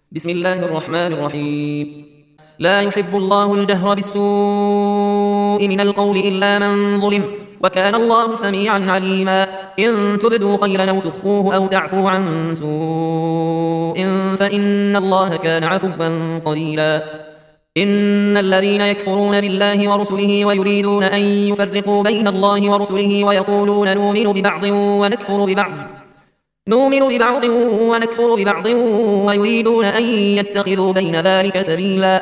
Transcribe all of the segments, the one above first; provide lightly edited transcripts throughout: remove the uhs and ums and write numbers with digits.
بسم الله الرحمن الرحيم. لا يحب الله الجهر بالسوء من القول إلا من ظلم، وكان الله سميعا عليما. إن تبدوا خيرا أو تخفوه أو تعفو عن سوء فإن الله كان عفوا قديرا. إن الذين يكفرون بالله ورسله ويريدون أن يفرقوا بين الله ورسله ويقولون نؤمن ببعض ونكفر ببعض ويريدون أن يتخذوا بين ذلك سبيلا،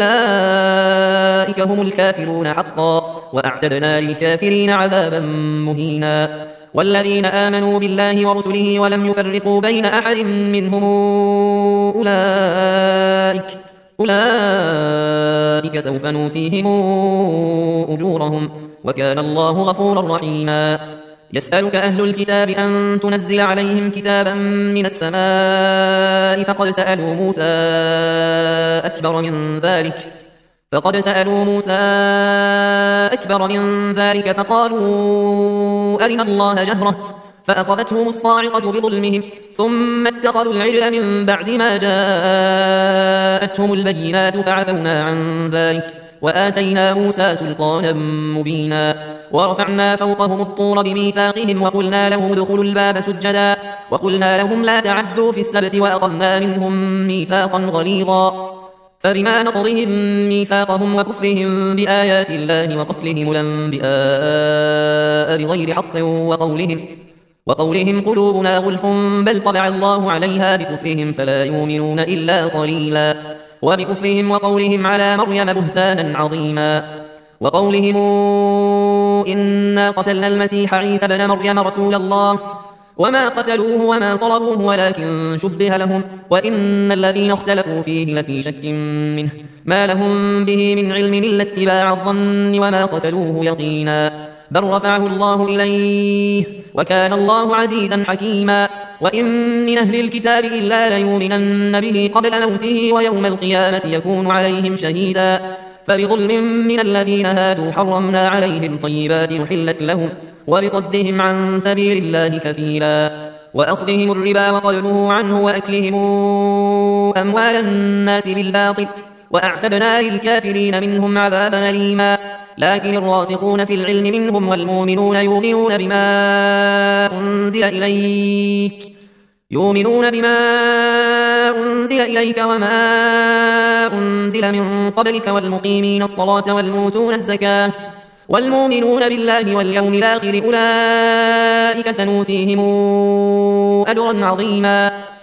أولئك هم الكافرون حقا، وأعتدنا للكافرين عذابا مهينا. والذين آمنوا بالله ورسله ولم يفرقوا بين أحد منهم أولئك سوف نؤتيهم أجورهم، وكان الله غفورا رحيما. يسألك أهل الكتاب أن تنزل عليهم كتابا من السماء فقد سألوا موسى أكبر من ذلك فقالوا أرنا الله جهرة فأخذتهم الصاعقة بظلمهم ثم اتخذوا العجل من بعد ما جاءتهم البينات فعفونا عن ذلك وآتينا موسى سلطانا مبينا. ورفعنا فوقهم الطور بميثاقهم وقلنا لهم ادخلوا الباب سجدا وقلنا لهم لا تعدوا في السبت وأخذنا منهم ميثاقا غليظا. فبما نقضهم ميثاقهم وكفرهم بآيات الله وقتلهم الأنبياء بغير حق وقولهم قلوبنا غلف بل طبع الله عليها بكفرهم فلا يؤمنون إلا قليلا. وبكفرهم وقولهم على مريم بهتانا عظيما. وقولهم إنا قتلنا المسيح عيسى بن مريم رسول الله وما قتلوه وما صلبوه ولكن شبه لهم وإن الذين اختلفوا فيه لفي شك منه ما لهم به من علم إلا اتباع الظن وما قتلوه يقينا بل رفعه الله إليه وكان الله عزيزا حكيما. وإن من أهل الكتاب إلا ليؤمنن به قبل موته ويوم القيامة يكون عليهم شهيدا. فبظلم من الذين هادوا حرمنا عليهم طيبات أحلت لهم وبصدهم عن سبيل الله كثيرا وأخذهم الربا وقد نهوا عنه وأكلهم أموال الناس بالباطل وأعتدنا للكافرين منهم عذابا أليما. لكن الراسخون في العلم منهم والمؤمنون يؤمنون بما أنزل إليك وما أنزل من قبلك والمقيمين الصلاة والمؤتون الزكاة والمؤمنون بالله واليوم الآخر أولئك سنؤتيهم أجرا عظيما.